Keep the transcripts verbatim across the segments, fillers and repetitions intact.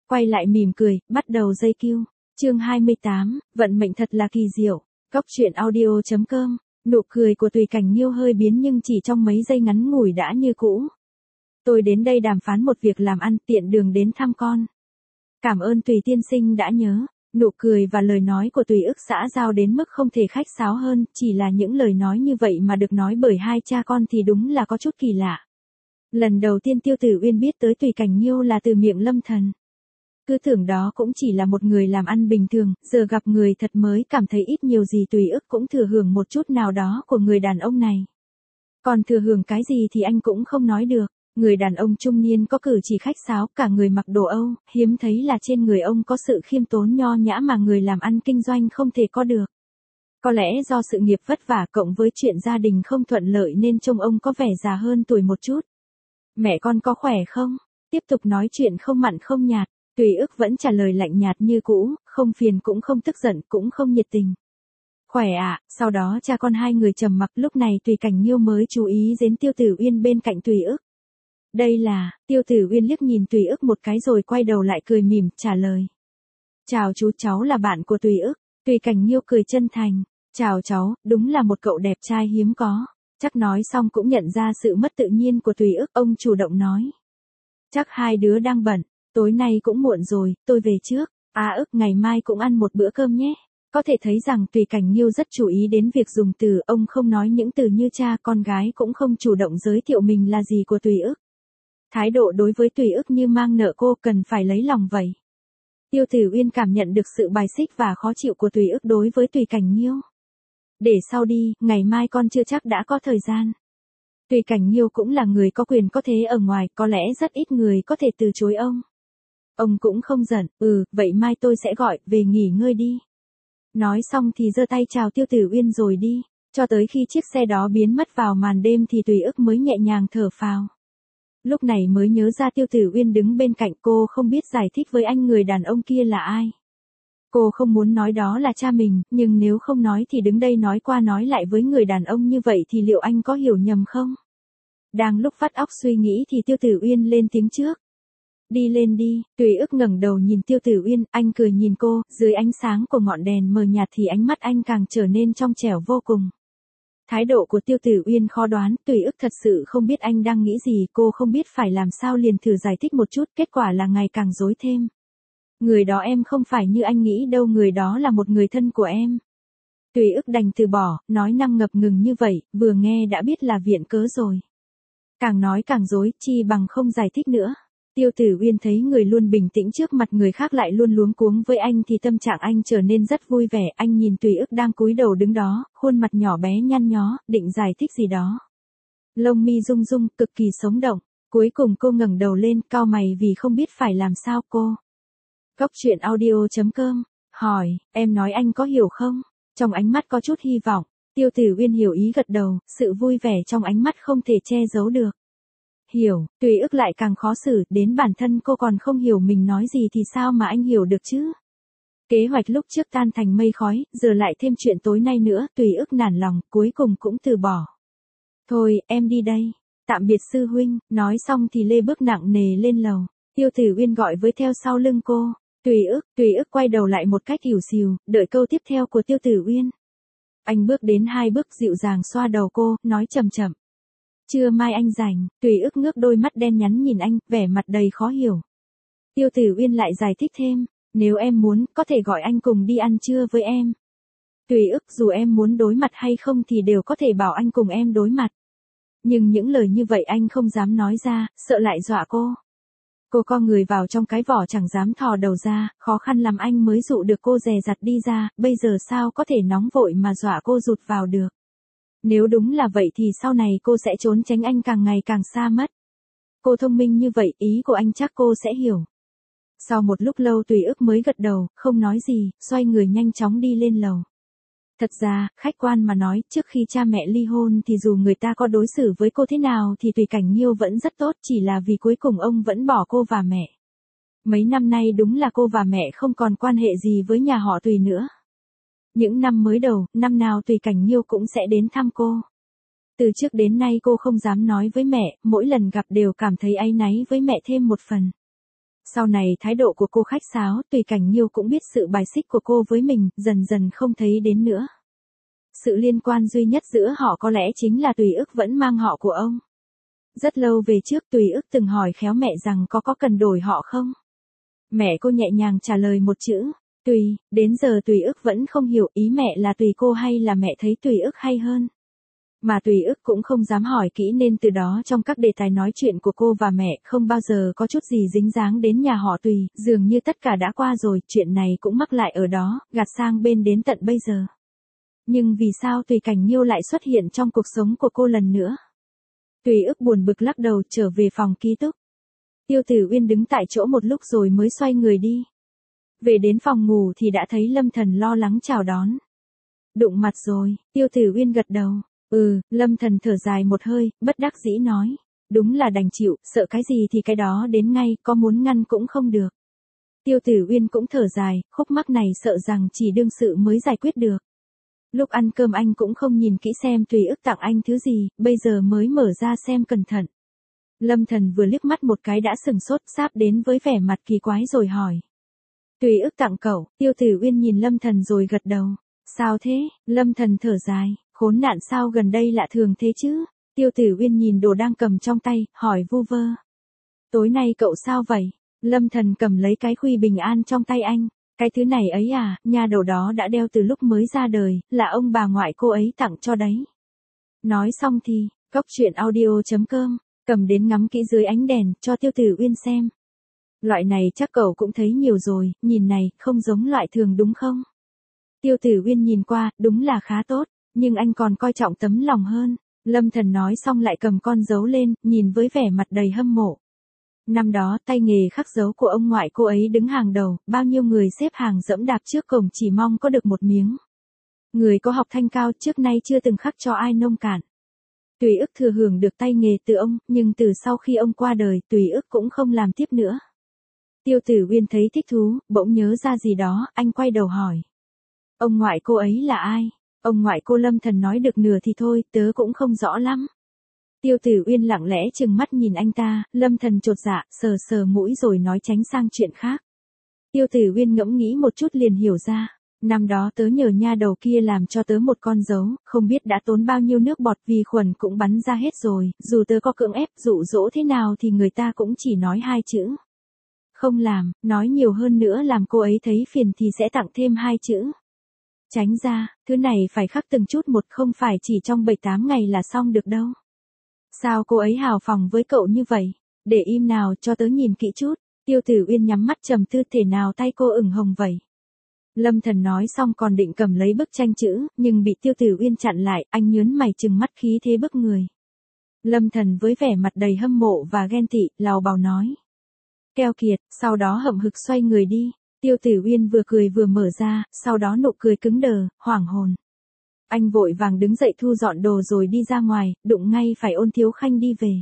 quay lại mỉm cười, bắt đầu dây cue. Chương hai mươi tám, vận mệnh thật là kỳ diệu. Cóc truyện audio chấm com. Nụ cười của Tùy Cảnh Nhiêu hơi biến nhưng chỉ trong mấy giây ngắn ngủi đã như cũ. Tôi đến đây đàm phán một việc làm ăn, tiện đường đến thăm con. Cảm ơn Tùy tiên sinh đã nhớ. Nụ cười và lời nói của Tùy ức xã giao đến mức không thể khách sáo hơn, chỉ là những lời nói như vậy mà được nói bởi hai cha con thì đúng là có chút kỳ lạ. Lần đầu tiên Tiêu Tử Uyên biết tới Tùy Cảnh Nhiêu là từ miệng Lâm Thần. Cứ tưởng đó cũng chỉ là một người làm ăn bình thường, giờ gặp người thật mới cảm thấy ít nhiều gì Tùy ức cũng thừa hưởng một chút nào đó của người đàn ông này. Còn thừa hưởng cái gì thì anh cũng không nói được. Người đàn ông trung niên có cử chỉ khách sáo, cả người mặc đồ Âu, hiếm thấy là trên người ông có sự khiêm tốn nho nhã mà người làm ăn kinh doanh không thể có được. Có lẽ do sự nghiệp vất vả cộng với chuyện gia đình không thuận lợi nên trông ông có vẻ già hơn tuổi một chút. Mẹ con có khỏe không? Tiếp tục nói chuyện không mặn không nhạt, Tùy ức vẫn trả lời lạnh nhạt như cũ, không phiền cũng không tức giận cũng không nhiệt tình. Khỏe ạ, à, sau đó cha con hai người trầm mặc, lúc này Tùy Cảnh Nhiêu mới chú ý đến Tiêu Tử Uyên bên cạnh Tùy ức. Đây là, Tiêu Tử Uyên liếc nhìn Tùy ức một cái rồi quay đầu lại cười mỉm, trả lời. Chào chú, cháu là bạn của Tùy ức. Tùy Cảnh Nhiêu cười chân thành. Chào cháu, đúng là một cậu đẹp trai hiếm có. Chắc nói xong cũng nhận ra sự mất tự nhiên của Tùy ức, ông chủ động nói. Chắc hai đứa đang bận, tối nay cũng muộn rồi, tôi về trước. À ức, ngày mai cũng ăn một bữa cơm nhé. Có thể thấy rằng Tùy Cảnh Nhiêu rất chú ý đến việc dùng từ, ông không nói những từ như cha con gái cũng không chủ động giới thiệu mình là gì của Tùy ức. Thái độ đối với Tùy ức như mang nợ cô cần phải lấy lòng vậy. Tiêu Tử Uyên cảm nhận được sự bài xích và khó chịu của Tùy ức đối với Tùy Cảnh Nhiêu. Để sau đi, ngày mai con chưa chắc đã có thời gian. Tùy Cảnh Nhiêu cũng là người có quyền có thế ở ngoài, có lẽ rất ít người có thể từ chối ông. Ông cũng không giận, ừ, vậy mai tôi sẽ gọi, về nghỉ ngơi đi. Nói xong thì giơ tay chào Tiêu Tử Uyên rồi đi, cho tới khi chiếc xe đó biến mất vào màn đêm thì Tùy ức mới nhẹ nhàng thở phào. Lúc này mới nhớ ra Tiêu Tử Uyên đứng bên cạnh cô không biết giải thích với anh người đàn ông kia là ai. Cô không muốn nói đó là cha mình, nhưng nếu không nói thì đứng đây nói qua nói lại với người đàn ông như vậy thì liệu anh có hiểu nhầm không? Đang lúc vắt óc suy nghĩ thì Tiêu Tử Uyên lên tiếng trước. Đi lên đi, Tùy ức ngẩng đầu nhìn Tiêu Tử Uyên, anh cười nhìn cô, dưới ánh sáng của ngọn đèn mờ nhạt thì ánh mắt anh càng trở nên trong trẻo vô cùng. Thái độ của Tiêu Tử Uyên khó đoán, Tùy ức thật sự không biết anh đang nghĩ gì, cô không biết phải làm sao liền thử giải thích một chút, kết quả là ngày càng rối thêm. Người đó em không phải như anh nghĩ đâu, người đó là một người thân của em. Tùy ức đành từ bỏ, nói năng ngập ngừng như vậy, vừa nghe đã biết là viện cớ rồi. Càng nói càng rối, chi bằng không giải thích nữa. Tiêu Tử Uyên thấy người luôn bình tĩnh trước mặt người khác lại luôn luống cuống với anh thì tâm trạng anh trở nên rất vui vẻ, anh nhìn Tùy ức đang cúi đầu đứng đó, khuôn mặt nhỏ bé nhăn nhó, định giải thích gì đó. Lông mi rung rung, cực kỳ sống động, cuối cùng cô ngẩng đầu lên, cau mày vì không biết phải làm sao cô. Cóc truyện audio chấm com, hỏi, em nói anh có hiểu không? Trong ánh mắt có chút hy vọng, Tiêu Tử Uyên hiểu ý gật đầu, sự vui vẻ trong ánh mắt không thể che giấu được. Hiểu, Tùy ức lại càng khó xử, đến bản thân cô còn không hiểu mình nói gì thì sao mà anh hiểu được chứ? Kế hoạch lúc trước tan thành mây khói, giờ lại thêm chuyện tối nay nữa, Tùy ức nản lòng, cuối cùng cũng từ bỏ. Thôi, em đi đây. Tạm biệt sư huynh, nói xong thì lê bước nặng nề lên lầu. Tiêu Tử Uyên gọi với theo sau lưng cô. Tùy ức, Tùy ức quay đầu lại một cách ỉu xìu, đợi câu tiếp theo của Tiêu Tử Uyên. Anh bước đến hai bước dịu dàng xoa đầu cô, nói chậm chậm. Trưa mai anh rảnh, Tùy ức ngước đôi mắt đen nhắn nhìn anh, vẻ mặt đầy khó hiểu. Tiêu Tử Uyên lại giải thích thêm, nếu em muốn, có thể gọi anh cùng đi ăn trưa với em. Tùy ức, dù em muốn đối mặt hay không thì đều có thể bảo anh cùng em đối mặt. Nhưng những lời như vậy anh không dám nói ra, sợ lại dọa cô. Cô co người vào trong cái vỏ chẳng dám thò đầu ra, khó khăn lắm anh mới dụ được cô dè dặt đi ra, bây giờ sao có thể nóng vội mà dọa cô rụt vào được. Nếu đúng là vậy thì sau này cô sẽ trốn tránh anh càng ngày càng xa mất. Cô thông minh như vậy, ý của anh chắc cô sẽ hiểu. Sau một lúc lâu Tùy ức mới gật đầu, không nói gì, xoay người nhanh chóng đi lên lầu. Thật ra, khách quan mà nói, trước khi cha mẹ ly hôn thì dù người ta có đối xử với cô thế nào thì Tùy Cảnh Nhiêu vẫn rất tốt, chỉ là vì cuối cùng ông vẫn bỏ cô và mẹ. Mấy năm nay đúng là cô và mẹ không còn quan hệ gì với nhà họ Tùy nữa. Những năm mới đầu, năm nào Tùy Cảnh Nhiêu cũng sẽ đến thăm cô. Từ trước đến nay cô không dám nói với mẹ, mỗi lần gặp đều cảm thấy áy náy với mẹ thêm một phần. Sau này thái độ của cô khách sáo, Tùy Cảnh Nhiêu cũng biết sự bài xích của cô với mình, dần dần không thấy đến nữa. Sự liên quan duy nhất giữa họ có lẽ chính là Tùy Ức vẫn mang họ của ông. Rất lâu về trước Tùy Ức từng hỏi khéo mẹ rằng có có cần đổi họ không? Mẹ cô nhẹ nhàng trả lời một chữ, Tùy, đến giờ Tùy Ức vẫn không hiểu ý mẹ là tùy cô hay là mẹ thấy Tùy Ức hay hơn. Mà Tùy Ức cũng không dám hỏi kỹ nên từ đó trong các đề tài nói chuyện của cô và mẹ không bao giờ có chút gì dính dáng đến nhà họ Tùy, dường như tất cả đã qua rồi, chuyện này cũng mắc lại ở đó, gạt sang bên đến tận bây giờ. Nhưng vì sao Tùy Cảnh Nhiêu lại xuất hiện trong cuộc sống của cô lần nữa? Tùy Ức buồn bực lắc đầu trở về phòng ký túc. Tiêu Tử Uyên đứng tại chỗ một lúc rồi mới xoay người đi. Về đến phòng ngủ thì đã thấy Lâm Thần lo lắng chào đón. Đụng mặt rồi, Tiêu Tử Uyên gật đầu. Ừ, Lâm Thần thở dài một hơi, bất đắc dĩ nói. Đúng là đành chịu, sợ cái gì thì cái đó đến ngay, có muốn ngăn cũng không được. Tiêu Tử Uyên cũng thở dài, khúc mắc này sợ rằng chỉ đương sự mới giải quyết được. Lúc ăn cơm anh cũng không nhìn kỹ xem Tùy Ức tặng anh thứ gì, bây giờ mới mở ra xem cẩn thận. Lâm Thần vừa liếc mắt một cái đã sừng sốt, sáp đến với vẻ mặt kỳ quái rồi hỏi. Tùy Ức tặng cậu, Tiêu Tử Uyên nhìn Lâm Thần rồi gật đầu. Sao thế? Lâm Thần thở dài, khốn nạn sao gần đây lạ thường thế chứ? Tiêu Tử Uyên nhìn đồ đang cầm trong tay, hỏi vu vơ. Tối nay cậu sao vậy? Lâm Thần cầm lấy cái khuy bình an trong tay anh. Cái thứ này ấy à, nha đầu đó đã đeo từ lúc mới ra đời, là ông bà ngoại cô ấy tặng cho đấy. Nói xong thì, cốc truyện audio chấm com, cầm đến ngắm kỹ dưới ánh đèn, cho Tiêu Tử Uyên xem. Loại này chắc cậu cũng thấy nhiều rồi, nhìn này, không giống loại thường đúng không? Tiêu Tử Uyên nhìn qua, đúng là khá tốt, nhưng anh còn coi trọng tấm lòng hơn. Lâm Thần nói xong lại cầm con dấu lên, nhìn với vẻ mặt đầy hâm mộ. Năm đó tay nghề khắc dấu của ông ngoại cô ấy đứng hàng đầu, bao nhiêu người xếp hàng dẫm đạp trước cổng chỉ mong có được một miếng. Người có học thanh cao trước nay chưa từng khắc cho ai nông cạn. Tùy Ức thừa hưởng được tay nghề từ ông, nhưng từ sau khi ông qua đời, Tùy Ức cũng không làm tiếp nữa. Tiêu Tử Uyên thấy thích thú, bỗng nhớ ra gì đó, anh quay đầu hỏi. Ông ngoại cô ấy là ai? Ông ngoại cô Lâm Thần nói được nửa thì thôi, tớ cũng không rõ lắm. Tiêu Tử Uyên lặng lẽ trừng mắt nhìn anh ta, Lâm Thần chột dạ, sờ sờ mũi rồi nói tránh sang chuyện khác. Tiêu Tử Uyên ngẫm nghĩ một chút liền hiểu ra, năm đó tớ nhờ nha đầu kia làm cho tớ một con dấu, không biết đã tốn bao nhiêu nước bọt vi khuẩn cũng bắn ra hết rồi, dù tớ có cưỡng ép dụ dỗ thế nào thì người ta cũng chỉ nói hai chữ. Không làm, nói nhiều hơn nữa làm cô ấy thấy phiền thì sẽ tặng thêm hai chữ. Tránh ra, thứ này phải khắc từng chút một, không phải chỉ trong bảy tám ngày là xong được đâu. Sao cô ấy hào phóng với cậu như vậy? Để im nào cho tớ nhìn kỹ chút. Tiêu Tử Uyên nhắm mắt trầm tư, thể nào tay cô ửng hồng vậy? Lâm Thần nói xong còn định cầm lấy bức tranh chữ, nhưng bị Tiêu Tử Uyên chặn lại, anh nhớn mày trừng mắt khí thế bức người. Lâm Thần với vẻ mặt đầy hâm mộ và ghen tị, lào bào nói. Keo kiệt, sau đó hậm hực xoay người đi. Tiêu Tử Uyên vừa cười vừa mở ra, sau đó nụ cười cứng đờ, hoảng hồn. Anh vội vàng đứng dậy thu dọn đồ rồi đi ra ngoài, đụng ngay phải Ôn Thiếu Khanh đi về.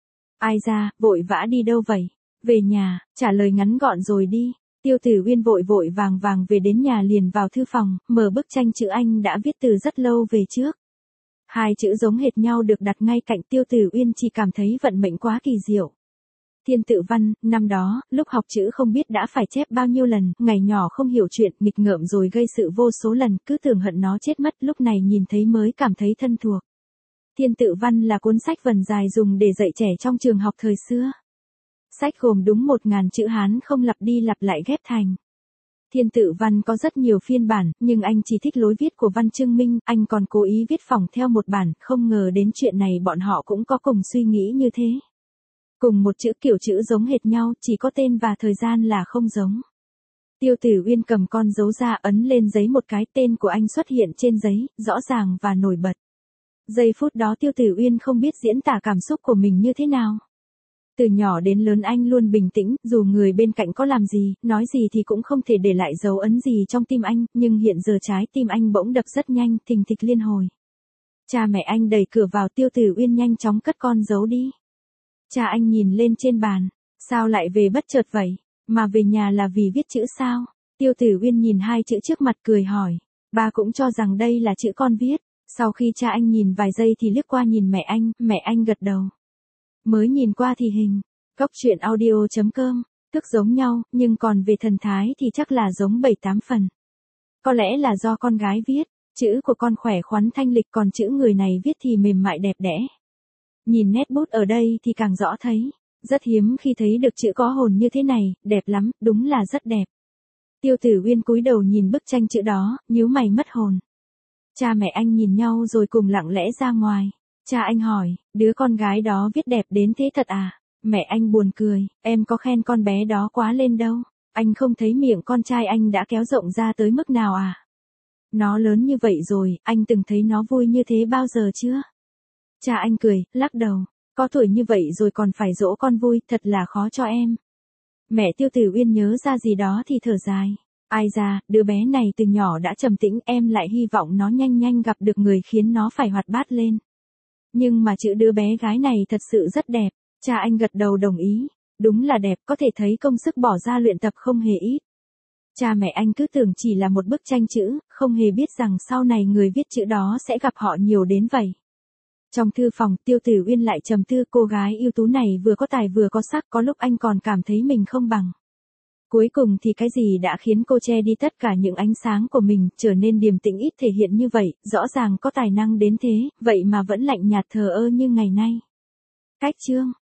Ai ra, vội vã đi đâu vậy? Về nhà, trả lời ngắn gọn rồi đi. Tiêu Tử Uyên vội vội vàng vàng về đến nhà liền vào thư phòng, mở bức tranh chữ anh đã viết từ rất lâu về trước. Hai chữ giống hệt nhau được đặt ngay cạnh, Tiêu Tử Uyên chỉ cảm thấy vận mệnh quá kỳ diệu. Thiên tự văn, năm đó, lúc học chữ không biết đã phải chép bao nhiêu lần, ngày nhỏ không hiểu chuyện, nghịch ngợm rồi gây sự vô số lần, cứ tưởng hận nó chết mất, lúc này nhìn thấy mới cảm thấy thân thuộc. Thiên tự văn là cuốn sách vần dài dùng để dạy trẻ trong trường học thời xưa. Sách gồm đúng một ngàn chữ Hán không lặp đi lặp lại ghép thành. Thiên tự văn có rất nhiều phiên bản, nhưng anh chỉ thích lối viết của Văn Trương Minh, anh còn cố ý viết phỏng theo một bản, không ngờ đến chuyện này bọn họ cũng có cùng suy nghĩ như thế. Cùng một chữ kiểu chữ giống hệt nhau, chỉ có tên và thời gian là không giống. Tiêu Tử Uyên cầm con dấu ra ấn lên giấy một cái, tên của anh xuất hiện trên giấy, rõ ràng và nổi bật. Giây phút đó Tiêu Tử Uyên không biết diễn tả cảm xúc của mình như thế nào. Từ nhỏ đến lớn anh luôn bình tĩnh, dù người bên cạnh có làm gì, nói gì thì cũng không thể để lại dấu ấn gì trong tim anh, nhưng hiện giờ trái tim anh bỗng đập rất nhanh, thình thịch liên hồi. Cha mẹ anh đẩy cửa vào, Tiêu Tử Uyên nhanh chóng cất con dấu đi. Cha anh nhìn lên trên bàn, sao lại về bất chợt vậy, mà về nhà là vì viết chữ sao? Tiêu Tử Uyên nhìn hai chữ trước mặt cười hỏi, ba cũng cho rằng đây là chữ con viết. Sau khi cha anh nhìn vài giây thì liếc qua nhìn mẹ anh, mẹ anh gật đầu. Mới nhìn qua thì hình. Cốc truyện audio chấm com Thức giống nhau, nhưng còn về thần thái thì chắc là giống bảy tám phần. Có lẽ là do con gái viết, chữ của con khỏe khoắn thanh lịch còn chữ người này viết thì mềm mại đẹp đẽ. Nhìn nét bút ở đây thì càng rõ thấy, rất hiếm khi thấy được chữ có hồn như thế này, đẹp lắm, đúng là rất đẹp. Tiêu Tử Uyên cúi đầu nhìn bức tranh chữ đó, nhíu mày mất hồn. Cha mẹ anh nhìn nhau rồi cùng lặng lẽ ra ngoài. Cha anh hỏi, đứa con gái đó viết đẹp đến thế thật à? Mẹ anh buồn cười, em có khen con bé đó quá lên đâu. Anh không thấy miệng con trai anh đã kéo rộng ra tới mức nào à? Nó lớn như vậy rồi, anh từng thấy nó vui như thế bao giờ chưa? Cha anh cười, lắc đầu, có tuổi như vậy rồi còn phải dỗ con vui, thật là khó cho em. Mẹ Tiêu Tử Uyên nhớ ra gì đó thì thở dài. Ai ra, đứa bé này từ nhỏ đã trầm tĩnh, em lại hy vọng nó nhanh nhanh gặp được người khiến nó phải hoạt bát lên. Nhưng mà chữ đứa bé gái này thật sự rất đẹp. Cha anh gật đầu đồng ý. Đúng là đẹp, có thể thấy công sức bỏ ra luyện tập không hề ít. Cha mẹ anh cứ tưởng chỉ là một bức tranh chữ, không hề biết rằng sau này người viết chữ đó sẽ gặp họ nhiều đến vậy. Trong thư phòng, Tiêu Tử Uyên lại trầm tư, cô gái ưu tú này vừa có tài vừa có sắc, có lúc anh còn cảm thấy mình không bằng. Cuối cùng thì cái gì đã khiến cô che đi tất cả những ánh sáng của mình, trở nên điềm tĩnh ít thể hiện như vậy, rõ ràng có tài năng đến thế, vậy mà vẫn lạnh nhạt thờ ơ như ngày nay. Cách chương